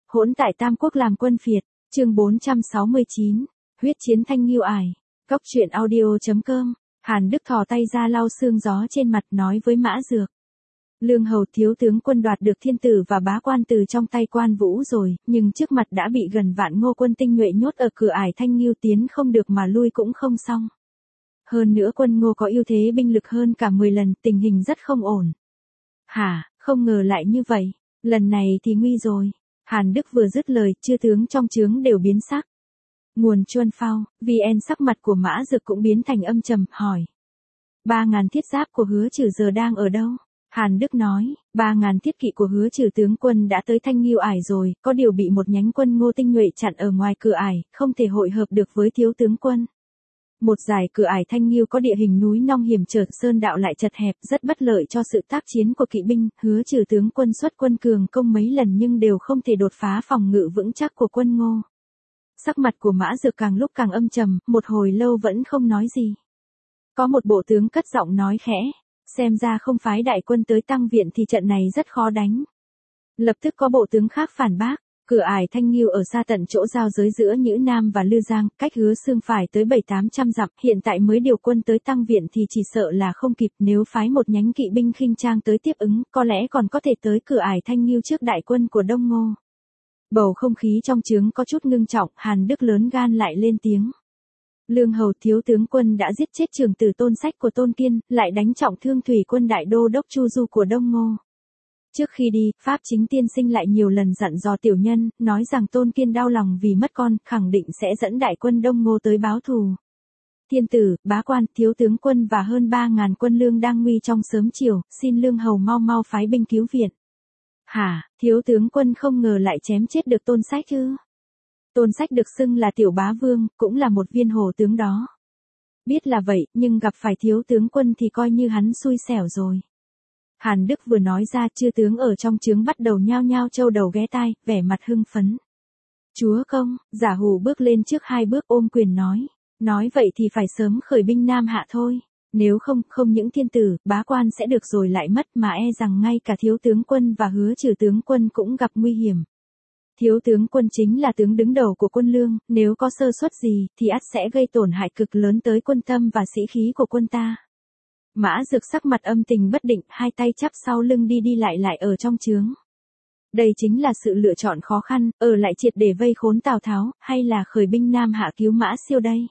Hỗn tại Tam Quốc làm quân phiệt, chương 469, huyết chiến Thanh Ngưu Ải, Cốc truyện audio.com, Hàn Đức thò tay ra lau sương gió trên mặt nói với Mã Dược. Lương Hầu thiếu tướng quân đoạt được thiên tử và bá quan từ trong tay Quan Vũ rồi, nhưng trước mặt đã bị gần vạn Ngô quân tinh nhuệ nhốt ở cửa ải Thanh Ngưu, tiến không được mà lui cũng không xong. Hơn nữa quân Ngô có ưu thế binh lực hơn cả 10 lần, tình hình rất không ổn. Hả, không ngờ lại như vậy, lần này thì nguy rồi. Hàn Đức vừa dứt lời, chư tướng trong trướng đều biến sắc. Nguồn Chuân Phao, VN sắc mặt của Mã Dược cũng biến thành âm trầm, hỏi. 3.000 thiết giáp của Hứa Trừ giờ đang ở đâu? Hàn Đức nói, 3.000 thiết kỵ của Hứa Trừ tướng quân đã tới Thanh Ngưu Ải rồi, có điều bị một nhánh quân Ngô tinh nhuệ chặn ở ngoài cửa ải, không thể hội hợp được với thiếu tướng quân. Một dải cửa ải Thanh Ngưu có địa hình núi non hiểm trở, sơn đạo lại chật hẹp, rất bất lợi cho sự tác chiến của kỵ binh. Hứa Trừ tướng quân xuất quân cường công mấy lần nhưng đều không thể đột phá phòng ngự vững chắc của quân Ngô. Sắc mặt của Mã Dược càng lúc càng âm trầm, một hồi lâu vẫn không nói gì. Có một bộ tướng cất giọng nói khẽ, xem ra không phái đại quân tới tăng viện thì trận này rất khó đánh. Lập tức có bộ tướng khác phản bác, cửa ải Thanh Ngưu ở xa tận chỗ giao giới giữa Nhữ Nam và Lư Giang, cách Hứa Xương phải tới 700-800 dặm, hiện tại mới điều quân tới tăng viện thì chỉ sợ là không kịp, nếu phái một nhánh kỵ binh khinh trang tới tiếp ứng, có lẽ còn có thể tới cửa ải Thanh Ngưu trước đại quân của Đông Ngô. Bầu không khí trong trướng có chút ngưng trọng, Hàn Đức lớn gan lại lên tiếng. Lương Hầu thiếu tướng quân đã giết chết trưởng tử Tôn Sách của Tôn Kiên, lại đánh trọng thương thủy quân đại đô đốc Chu Du của Đông Ngô. Trước khi đi, Pháp chính tiên sinh lại nhiều lần dặn dò tiểu nhân, nói rằng Tôn Kiên đau lòng vì mất con, khẳng định sẽ dẫn đại quân Đông Ngô tới báo thù. Thiên tử, bá quan, thiếu tướng quân và hơn 3.000 quân lương đang nguy trong sớm chiều, xin Lương Hầu mau mau phái binh cứu viện. Hả, thiếu tướng quân không ngờ lại chém chết được Tôn Sách chứ? Tôn Sách được xưng là tiểu bá vương, cũng là một viên hổ tướng đó. Biết là vậy, nhưng gặp phải thiếu tướng quân thì coi như hắn xui xẻo rồi. Hàn Đức vừa nói ra, chư tướng ở trong trướng bắt đầu nhao nhao châu đầu ghé tai, vẻ mặt hưng phấn. Chúa công, Giả Hủ bước lên trước 2 bước ôm quyền nói. Nói vậy thì phải sớm khởi binh Nam Hạ thôi. Nếu không, không những thiên tử, bá quan sẽ được rồi lại mất mà e rằng ngay cả thiếu tướng quân và Hứa Trừ tướng quân cũng gặp nguy hiểm. Thiếu tướng quân chính là tướng đứng đầu của quân lương, nếu có sơ suất gì, thì ắt sẽ gây tổn hại cực lớn tới quân tâm và sĩ khí của quân ta. Mã Dược sắc mặt âm tình bất định, hai tay chắp sau lưng đi đi lại ở trong trướng. Đây chính là sự lựa chọn khó khăn, ở lại triệt để vây khốn Tào Tháo, hay là khởi binh Nam Hạ cứu Mã Siêu đây?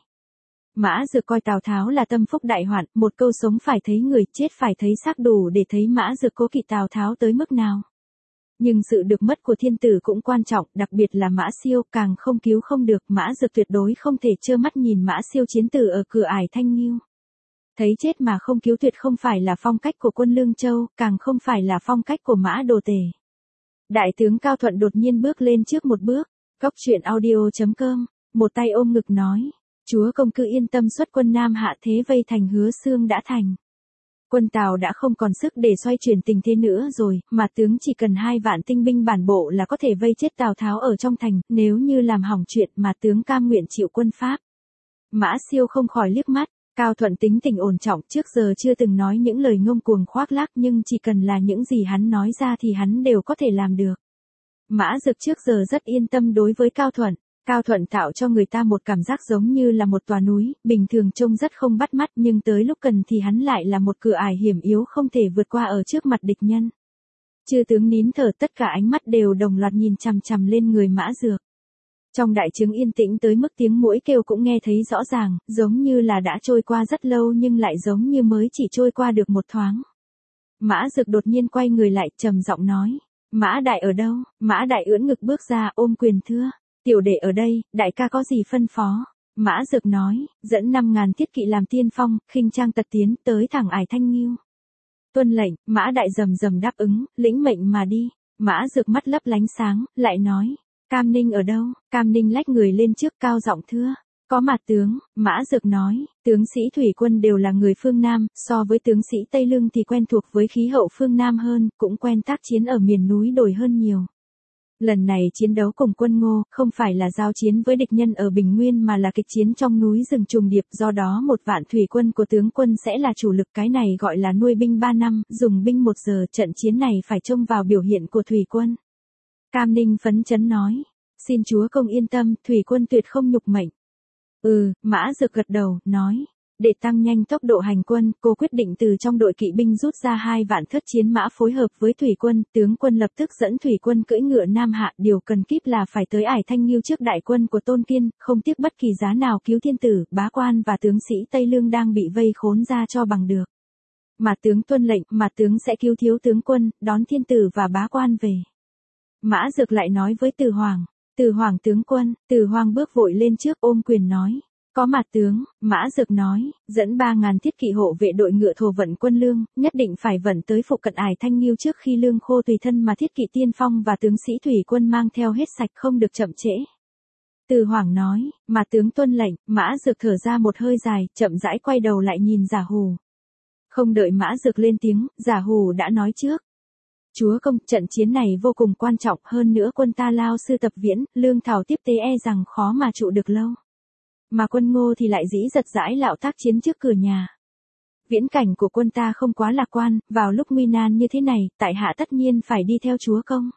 Mã Dược coi Tào Tháo là tâm phúc đại hoạn, một câu sống phải thấy người, chết phải thấy xác đủ để thấy Mã Dược cố kỵ Tào Tháo tới mức nào. Nhưng sự được mất của thiên tử cũng quan trọng, đặc biệt là Mã Siêu, càng không cứu không được, Mã Dược tuyệt đối không thể trơ mắt nhìn Mã Siêu chiến tử ở cửa ải Thanh Ngưu. Thấy chết mà không cứu tuyệt không phải là phong cách của quân Lương Châu, càng không phải là phong cách của Mã Đồ Tể. Đại tướng Cao Thuận đột nhiên bước lên trước một bước, Cốc truyện audio.com, một tay ôm ngực nói. Chúa công cứ yên tâm, xuất quân Nam Hạ thế vây thành Hứa Xương đã thành. Quân Tào đã không còn sức để xoay chuyển tình thế nữa rồi, mà tướng chỉ cần 2 vạn tinh binh bản bộ là có thể vây chết Tào Tháo ở trong thành, nếu như làm hỏng chuyện mà tướng cam nguyện chịu quân Pháp. Mã Siêu không khỏi liếc mắt, Cao Thuận tính tình ổn trọng, trước giờ chưa từng nói những lời ngông cuồng khoác lác, nhưng chỉ cần là những gì hắn nói ra thì hắn đều có thể làm được. Mã Dược trước giờ rất yên tâm đối với Cao Thuận. Cao Thuận tạo cho người ta một cảm giác giống như là một tòa núi, bình thường trông rất không bắt mắt, nhưng tới lúc cần thì hắn lại là một cửa ải hiểm yếu không thể vượt qua ở trước mặt địch nhân. Chư tướng nín thở, tất cả ánh mắt đều đồng loạt nhìn chằm chằm lên người Mã Dược. Trong đại trướng yên tĩnh tới mức tiếng muỗi kêu cũng nghe thấy rõ ràng, giống như là đã trôi qua rất lâu nhưng lại giống như mới chỉ trôi qua được một thoáng. Mã Dược đột nhiên quay người lại, trầm giọng nói, Mã Đại ở đâu? Mã Đại ưỡn ngực bước ra, ôm quyền thưa. Tiểu đệ ở đây, đại ca có gì phân phó? Mã Dược nói, dẫn 5.000 thiết kỵ làm tiên phong, khinh trang tật tiến tới thẳng ải Thanh Ngưu. Tuân lệnh, Mã Đại rầm rầm đáp ứng, lĩnh mệnh mà đi. Mã Dược mắt lấp lánh sáng, lại nói, Cam Ninh ở đâu? Cam Ninh lách người lên trước cao giọng thưa. Có mặt tướng, Mã Dược nói, tướng sĩ thủy quân đều là người phương Nam, so với tướng sĩ Tây Lương thì quen thuộc với khí hậu phương Nam hơn, cũng quen tác chiến ở miền núi đồi hơn nhiều. Lần này chiến đấu cùng quân Ngô, không phải là giao chiến với địch nhân ở Bình Nguyên mà là kịch chiến trong núi rừng trùng điệp, do đó 1 vạn thủy quân của tướng quân sẽ là chủ lực, cái này gọi là nuôi binh 3 năm, dùng binh 1 giờ, trận chiến này phải trông vào biểu hiện của thủy quân. Cam Ninh phấn chấn nói. Xin chúa công yên tâm, thủy quân tuyệt không nhục mệnh. Mã Dược gật đầu, nói. Để tăng nhanh tốc độ hành quân, cô quyết định từ trong đội kỵ binh rút ra 2 vạn thớt chiến mã phối hợp với thủy quân, tướng quân lập tức dẫn thủy quân cưỡi ngựa Nam Hạ, điều cần kíp là phải tới Ải Thanh Nghiêu trước đại quân của Tôn Kiên, không tiếc bất kỳ giá nào cứu thiên tử, bá quan và tướng sĩ Tây Lương đang bị vây khốn ra cho bằng được. Mà tướng tuân lệnh, mà tướng sẽ cứu thiếu tướng quân, đón thiên tử và bá quan về. Mã Dược lại nói với Từ Hoàng. Từ Hoàng tướng quân, Từ Hoàng bước vội lên trước ôm quyền nói. Có mặt tướng, Mã Dược nói, dẫn 3.000 thiết kỵ hộ vệ đội ngựa thổ vận quân lương, nhất định phải vận tới phụ cận Ải Thanh Nghiêu trước khi lương khô tùy thân mà thiết kỵ tiên phong và tướng sĩ thủy quân mang theo hết sạch không được chậm trễ. Từ Hoàng nói, mà tướng tuân lệnh, Mã Dược thở ra một hơi dài, chậm rãi quay đầu lại nhìn Giả Hù. Không đợi Mã Dược lên tiếng, Giả Hù đã nói trước. Chúa công, trận chiến này vô cùng quan trọng, hơn nữa quân ta lao sư tập viễn, lương thảo tiếp tế rằng khó mà trụ được lâu. Mà quân Ngô thì lại dĩ giật dãi lạo tác chiến trước cửa nhà. Viễn cảnh của quân ta không quá lạc quan, vào lúc nguy nan như thế này, tại hạ tất nhiên phải đi theo chúa công.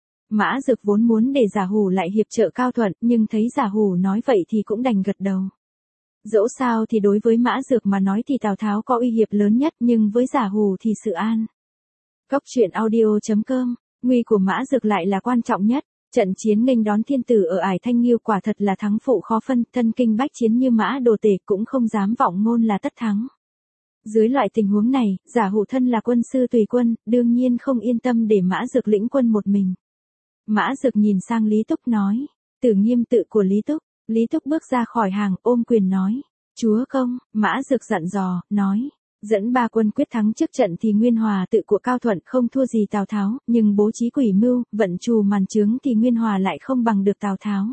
Mã Dược vốn muốn để Giả Hù lại hiệp trợ Cao Thuận, nhưng thấy Giả Hù nói vậy thì cũng đành gật đầu. Dẫu sao thì đối với Mã Dược mà nói thì Tào Tháo có uy hiếp lớn nhất, nhưng với Giả Hù thì sự an. Góc truyện audio.com, nguy của Mã Dược lại là quan trọng nhất. Trận chiến nghênh đón thiên tử ở Ải Thanh Nghiêu quả thật là thắng phụ khó phân, thân kinh bách chiến như Mã Đồ Tể cũng không dám vọng ngôn là tất thắng. Dưới loại tình huống này, Giả Hù thân là quân sư tùy quân, đương nhiên không yên tâm để Mã Dược lĩnh quân một mình. Mã Dược nhìn sang Lý Túc nói, Tử Nghiêm tự của Lý Túc. Lý Túc bước ra khỏi hàng ôm quyền nói, chúa công. Mã Dược dặn dò, nói. Dẫn 3 quân quyết thắng trước trận thì Nguyên Hòa tự của Cao Thuận không thua gì Tào Tháo, nhưng bố trí quỷ mưu, vận trù màn trướng thì Nguyên Hòa lại không bằng được Tào Tháo.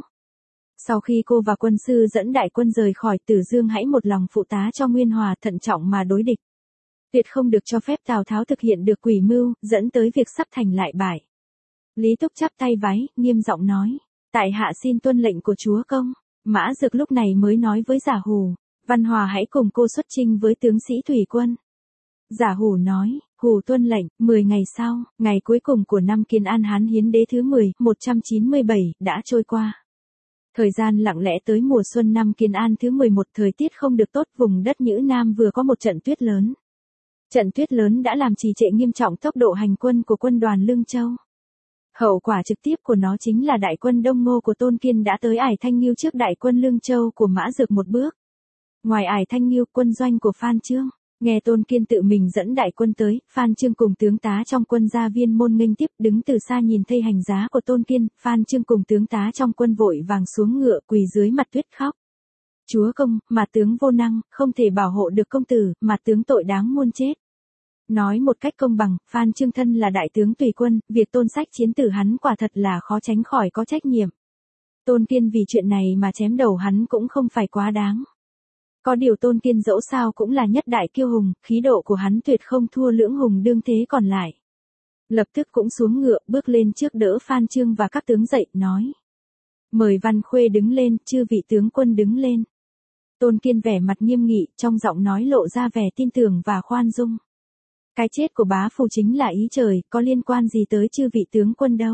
Sau khi cô và quân sư dẫn đại quân rời khỏi Tử Dương hãy một lòng phụ tá cho Nguyên Hòa thận trọng mà đối địch. Tuyệt không được cho phép Tào Tháo thực hiện được quỷ mưu, dẫn tới việc sắp thành lại bại. Lý Túc chắp tay vái, nghiêm giọng nói, tại hạ xin tuân lệnh của chúa công. Mã Dược lúc này mới nói với Giả Hù. Văn Hòa hãy cùng cô xuất chinh với tướng sĩ thủy quân. Giả Hù nói, Hù tuân lệnh. 10 ngày sau, ngày cuối cùng của năm Kiến An Hán Hiến Đế thứ 10, 197, đã trôi qua. Thời gian lặng lẽ tới mùa xuân năm Kiến An thứ 11, thời tiết không được tốt, vùng đất Nhữ Nam vừa có một trận tuyết lớn. Trận tuyết lớn đã làm trì trệ nghiêm trọng tốc độ hành quân của quân đoàn Lương Châu. Hậu quả trực tiếp của nó chính là đại quân Đông Ngô của Tôn Kiên đã tới Ải Thanh Nghiêu trước đại quân Lương Châu của Mã Dược một bước. Ngoài Ải Thanh Nghiêu, quân doanh của Phan Chương, nghe Tôn Kiên tự mình dẫn đại quân tới, Phan Chương cùng tướng tá trong quân ra Viên Môn nghênh tiếp, đứng từ xa nhìn thấy hành giá của Tôn Kiên, Phan Chương cùng tướng tá trong quân vội vàng xuống ngựa quỳ dưới mặt tuyết khóc. Chúa công, mà tướng vô năng, không thể bảo hộ được công tử, mà tướng tội đáng muôn chết. Nói một cách công bằng, Phan Chương thân là đại tướng tùy quân, việc tôn sách chiến tử hắn quả thật là khó tránh khỏi có trách nhiệm. Tôn Kiên vì chuyện này mà chém đầu hắn cũng không phải quá đáng. Có điều Tôn Kiên dẫu sao cũng là nhất đại kiêu hùng, khí độ của hắn tuyệt không thua lưỡng hùng đương thế còn lại. Lập tức cũng xuống ngựa, bước lên trước đỡ Phan Chương và các tướng dậy, nói. Mời Văn Khuê đứng lên, chư vị tướng quân đứng lên. Tôn Kiên vẻ mặt nghiêm nghị, trong giọng nói lộ ra vẻ tin tưởng và khoan dung. Cái chết của bá phụ chính là ý trời, có liên quan gì tới chư vị tướng quân đâu.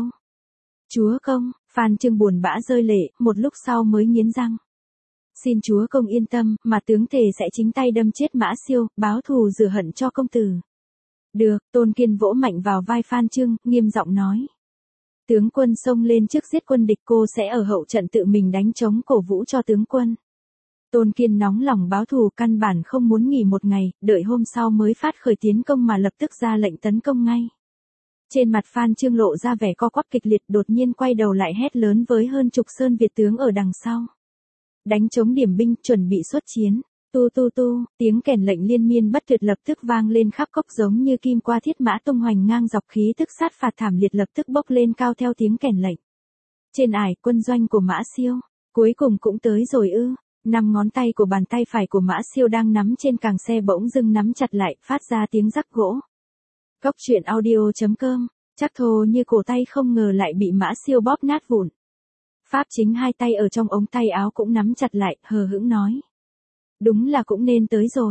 Chúa công, Phan Chương buồn bã rơi lệ, một lúc sau mới nghiến răng. Xin chúa công yên tâm, mà tướng thề sẽ chính tay đâm chết Mã Siêu, báo thù rửa hận cho công tử. Được, Tôn Kiên vỗ mạnh vào vai Phan Chương, nghiêm giọng nói. Tướng quân xông lên trước giết quân địch, cô sẽ ở hậu trận tự mình đánh trống cổ vũ cho tướng quân. Tôn Kiên nóng lòng báo thù, căn bản không muốn nghỉ một ngày, đợi hôm sau mới phát khởi tiến công mà lập tức ra lệnh tấn công ngay. Trên mặt Phan Chương lộ ra vẻ co quắp kịch liệt, đột nhiên quay đầu lại hét lớn với hơn chục sơn Việt tướng ở đằng sau. Đánh chống điểm binh, chuẩn bị xuất chiến. Tu tu tu, tiếng kèn lệnh liên miên bất tuyệt lập tức vang lên khắp cốc giống như kim qua thiết mã tung hoành ngang dọc, khí tức sát phạt thảm liệt lập tức bốc lên cao theo tiếng kèn lệnh. Trên ải, quân doanh của Mã Siêu, cuối cùng cũng tới rồi ư. 5 ngón tay của bàn tay phải của Mã Siêu đang nắm trên càng xe bỗng dưng nắm chặt lại, phát ra tiếng rắc gỗ. Góc truyện audio.com, chắc thô như cổ tay không ngờ lại bị Mã Siêu bóp nát vụn. Pháp chính hai tay ở trong ống tay áo cũng nắm chặt lại, hờ hững nói. Đúng là cũng nên tới rồi.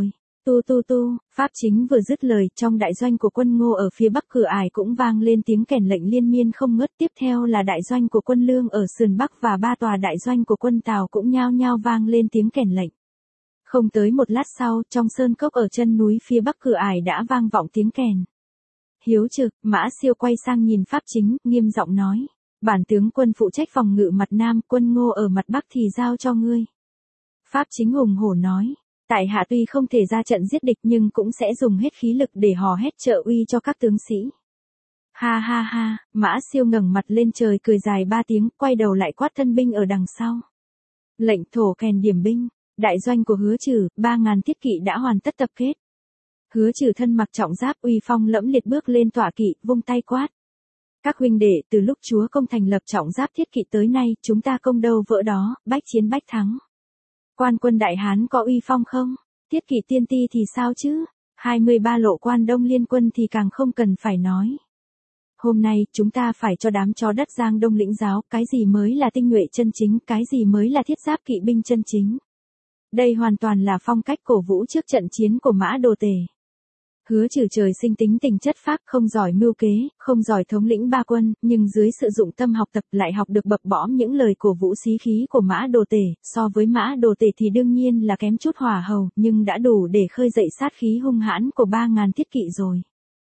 Tu tu tu, Pháp chính vừa dứt lời, trong đại doanh của quân Ngô ở phía bắc Cửa Ải cũng vang lên tiếng kèn lệnh liên miên không ngớt, tiếp theo là đại doanh của quân Lương ở sườn bắc và 3 tòa đại doanh của quân Tào cũng nhao nhao vang lên tiếng kèn lệnh. Không tới một lát sau, trong sơn cốc ở chân núi phía bắc Cửa Ải đã vang vọng tiếng kèn. Hiếu Trực, Mã Siêu quay sang nhìn Pháp chính, nghiêm giọng nói: "Bản tướng quân phụ trách phòng ngự mặt nam, quân Ngô ở mặt bắc thì giao cho ngươi." Pháp chính hùng hổ nói: "Tại hạ tuy không thể ra trận giết địch nhưng cũng sẽ dùng hết khí lực để hò hét trợ uy cho các tướng sĩ." Ha ha ha, Mã Siêu ngẩng mặt lên trời cười dài 3 tiếng, quay đầu lại quát thân binh ở đằng sau. Lệnh thổ kèn điểm binh. Đại doanh của Hứa Trừ, 3.000 thiết kỵ đã hoàn tất tập kết. Hứa Trừ thân mặc trọng giáp uy phong lẫm liệt bước lên tọa kỵ, vung tay quát: "Các huynh đệ, từ lúc chúa công thành lập trọng giáp thiết kỵ tới nay, chúng ta công đâu vỡ đó, bách chiến bách thắng. Quan quân Đại Hán có uy phong không? Thiết kỵ tiên ti thì sao chứ? 23 lộ quan đông liên quân thì càng không cần phải nói. Hôm nay, chúng ta phải cho đám chó đất Giang Đông lĩnh giáo, cái gì mới là tinh nhuệ chân chính, cái gì mới là thiết giáp kỵ binh chân chính." Đây hoàn toàn là phong cách cổ vũ trước trận chiến của Mã Đồ Tề. Hứa Trừ trời sinh tính tình chất phác, không giỏi mưu kế, không giỏi thống lĩnh ba quân, nhưng dưới sự dụng tâm học tập lại học được bập bõm những lời cổ vũ xí khí của Mã Đồ Tề. So với Mã Đồ Tề thì đương nhiên là kém chút hỏa hầu, nhưng đã đủ để khơi dậy sát khí hung hãn của 3.000 thiết kỵ rồi.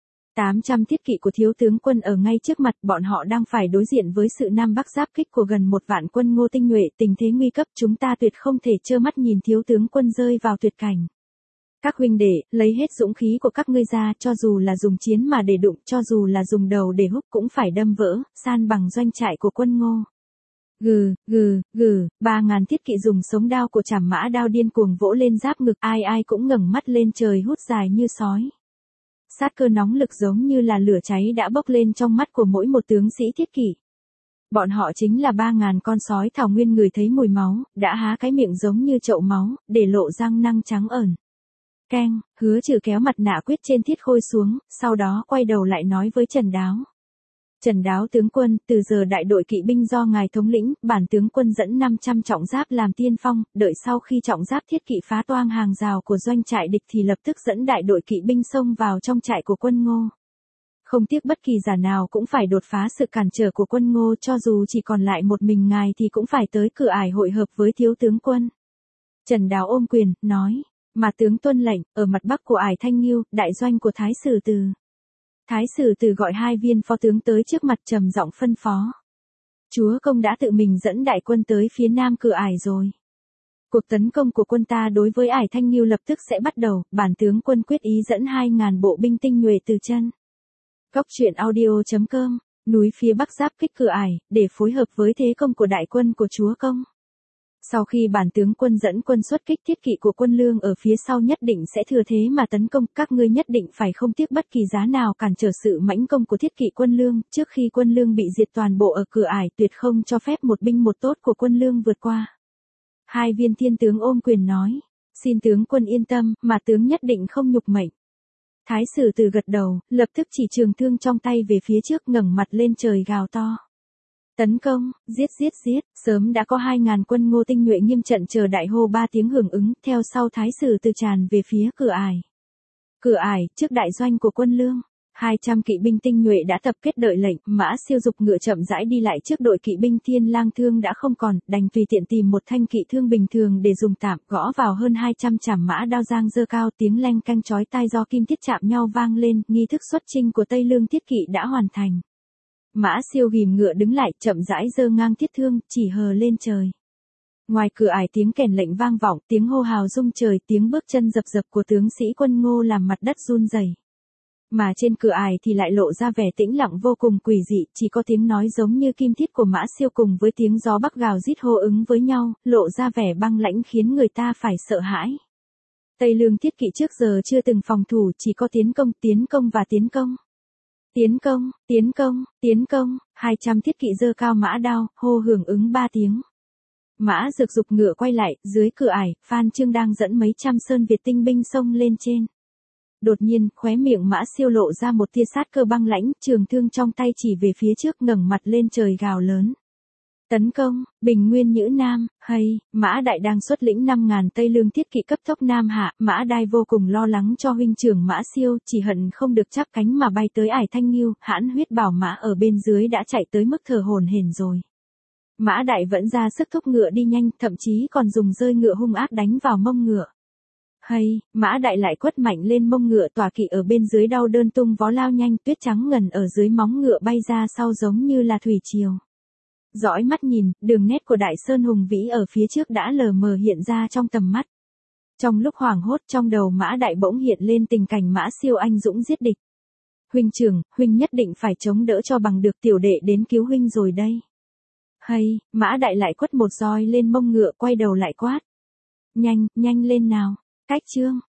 800 thiết kỵ của thiếu tướng quân ở ngay trước mặt, bọn họ đang phải đối diện với sự Nam Bắc giáp kích của gần 1 vạn quân Ngô tinh nhuệ, tình thế nguy cấp, chúng ta tuyệt không thể trơ mắt nhìn thiếu tướng quân rơi vào tuyệt cảnh. Các huynh đệ, lấy hết dũng khí của các ngươi ra, cho dù là dùng chiến mà để đụng, cho dù là dùng đầu để húc cũng phải đâm vỡ, san bằng doanh trại của quân Ngô. Gừ, gừ, gừ, 3.000 thiết kỵ dùng sống đao của Trảm Mã đao điên cuồng vỗ lên giáp ngực, ai ai cũng ngẩng mắt lên trời hút dài như sói. Sát cơ nóng lực giống như là lửa cháy đã bốc lên trong mắt của mỗi một tướng sĩ thiết kỵ. Bọn họ chính là 3.000 con sói thảo nguyên, người thấy mùi máu, đã há cái miệng giống như chậu máu, để lộ răng nanh trắng ẩn. Keng, Hứa Trừ kéo mặt nạ quyết trên Thiết Khôi xuống, sau đó quay đầu lại nói với Trần Đáo: "Trần Đáo tướng quân, từ giờ đại đội kỵ binh do ngài thống lĩnh, bản tướng quân dẫn 500 trọng giáp làm tiên phong, đợi sau khi trọng giáp thiết kỵ phá toang hàng rào của doanh trại địch thì lập tức dẫn đại đội kỵ binh xông vào trong trại của quân Ngô. Không tiếc bất kỳ giả nào cũng phải đột phá sự cản trở của quân Ngô, cho dù chỉ còn lại một mình ngài thì cũng phải tới Cửa Ải hội hợp với thiếu tướng quân." Trần Đáo ôm quyền, nói: "Mà tướng tuân lệnh." Ở mặt bắc của Ải Thanh Nghiêu, đại doanh của Thái Sử Từ. Thái Sử Từ gọi 2 viên phó tướng tới trước mặt, trầm giọng phân phó: "Chúa công đã tự mình dẫn đại quân tới phía nam Cửa Ải rồi. Cuộc tấn công của quân ta đối với Ải Thanh Nghiêu lập tức sẽ bắt đầu, bản tướng quân quyết ý dẫn 2.000 bộ binh tinh nhuệ từ chân." Góc truyện audio.com, núi phía bắc giáp kích Cửa Ải, để phối hợp với thế công của đại quân của chúa công. Sau khi bản tướng quân dẫn quân xuất kích, thiết kỵ của quân Lương ở phía sau nhất định sẽ thừa thế mà tấn công, các ngươi nhất định phải không tiếc bất kỳ giá nào cản trở sự mãnh công của thiết kỵ quân Lương, trước khi quân Lương bị diệt toàn bộ ở Cửa Ải, tuyệt không cho phép một binh một tốt của quân Lương vượt qua. 2 viên thiên tướng ôm quyền nói: "Xin tướng quân yên tâm, mà tướng nhất định không nhục mệnh." Thái Sử Từ gật đầu, lập tức chỉ trường thương trong tay về phía trước, ngẩng mặt lên trời gào to: "Tấn công, giết giết giết!" Sớm đã có 2.000 quân Ngô tinh nhuệ nghiêm trận chờ đại hô 3 tiếng hưởng ứng, theo sau Thái Sử Từ tràn về phía Cửa Ải. Cửa Ải, trước đại doanh của quân Lương, 200 kỵ binh tinh nhuệ đã tập kết đợi lệnh, Mã Siêu dục ngựa chậm rãi đi lại trước đội kỵ binh. Thiên Lang thương đã không còn, đành tùy tiện tìm một thanh kỵ thương bình thường để dùng tạm, gõ vào hơn 200 trảm mã đao giang dơ cao, tiếng leng canh chói tai do kim thiết chạm nhau vang lên, nghi thức xuất chinh của Tây Lương thiết kỵ đã hoàn thành. Mã Siêu ghìm ngựa đứng lại, chậm rãi giơ ngang thiết thương, chỉ hờ lên trời. Ngoài Cửa Ải tiếng kèn lệnh vang vọng, tiếng hô hào rung trời, tiếng bước chân dập dập của tướng sĩ quân Ngô làm mặt đất run rẩy. Mà trên Cửa Ải thì lại lộ ra vẻ tĩnh lặng vô cùng quỷ dị, chỉ có tiếng nói giống như kim thiết của Mã Siêu cùng với tiếng gió bắc gào rít hô ứng với nhau, lộ ra vẻ băng lãnh khiến người ta phải sợ hãi. Tây Lương thiết kỵ trước giờ chưa từng phòng thủ, chỉ có tiến công, tiến công và tiến công. Tiến công, tiến công, tiến công, 200 thiết kỵ giơ cao mã đao, hô hưởng ứng 3 tiếng. Mã Dược dục ngựa quay lại, dưới Cửa Ải, Phan Chương đang dẫn mấy trăm Sơn Việt tinh binh xông lên trên. Đột nhiên, khóe miệng Mã Siêu lộ ra một tia sát cơ băng lãnh, trường thương trong tay chỉ về phía trước, ngẩng mặt lên trời gào lớn: Tấn công, Bình Nguyên Nhữ Nam, hay, Mã Đại đang xuất lĩnh 5.000 Tây Lương thiết kỵ cấp tốc Nam hạ, Mã Đai vô cùng lo lắng cho huynh trưởng Mã Siêu, chỉ hận không được chắp cánh mà bay tới Ải Thanh Nghiêu, hãn huyết bảo mã ở bên dưới đã chạy tới mức thở hổn hển rồi. Mã Đại vẫn ra sức thúc ngựa đi nhanh, thậm chí còn dùng rơi ngựa hung ác đánh vào mông ngựa. Hay, Mã Đại lại quất mạnh lên mông ngựa, tòa kỵ ở bên dưới đau đơn tung vó lao nhanh, tuyết trắng ngần ở dưới móng ngựa bay ra sau giống như là thủy triều. Dõi mắt nhìn, đường nét của Đại Sơn hùng vĩ ở phía trước đã lờ mờ hiện ra trong tầm mắt. Trong lúc hoảng hốt, trong đầu Mã Đại bỗng hiện lên tình cảnh Mã Siêu anh dũng giết địch. Huynh trưởng, huynh nhất định phải chống đỡ cho bằng được, tiểu đệ đến cứu huynh rồi đây. Hay, Mã Đại lại quất một roi lên mông ngựa, quay đầu lại quát. Nhanh, nhanh lên nào, cách chương.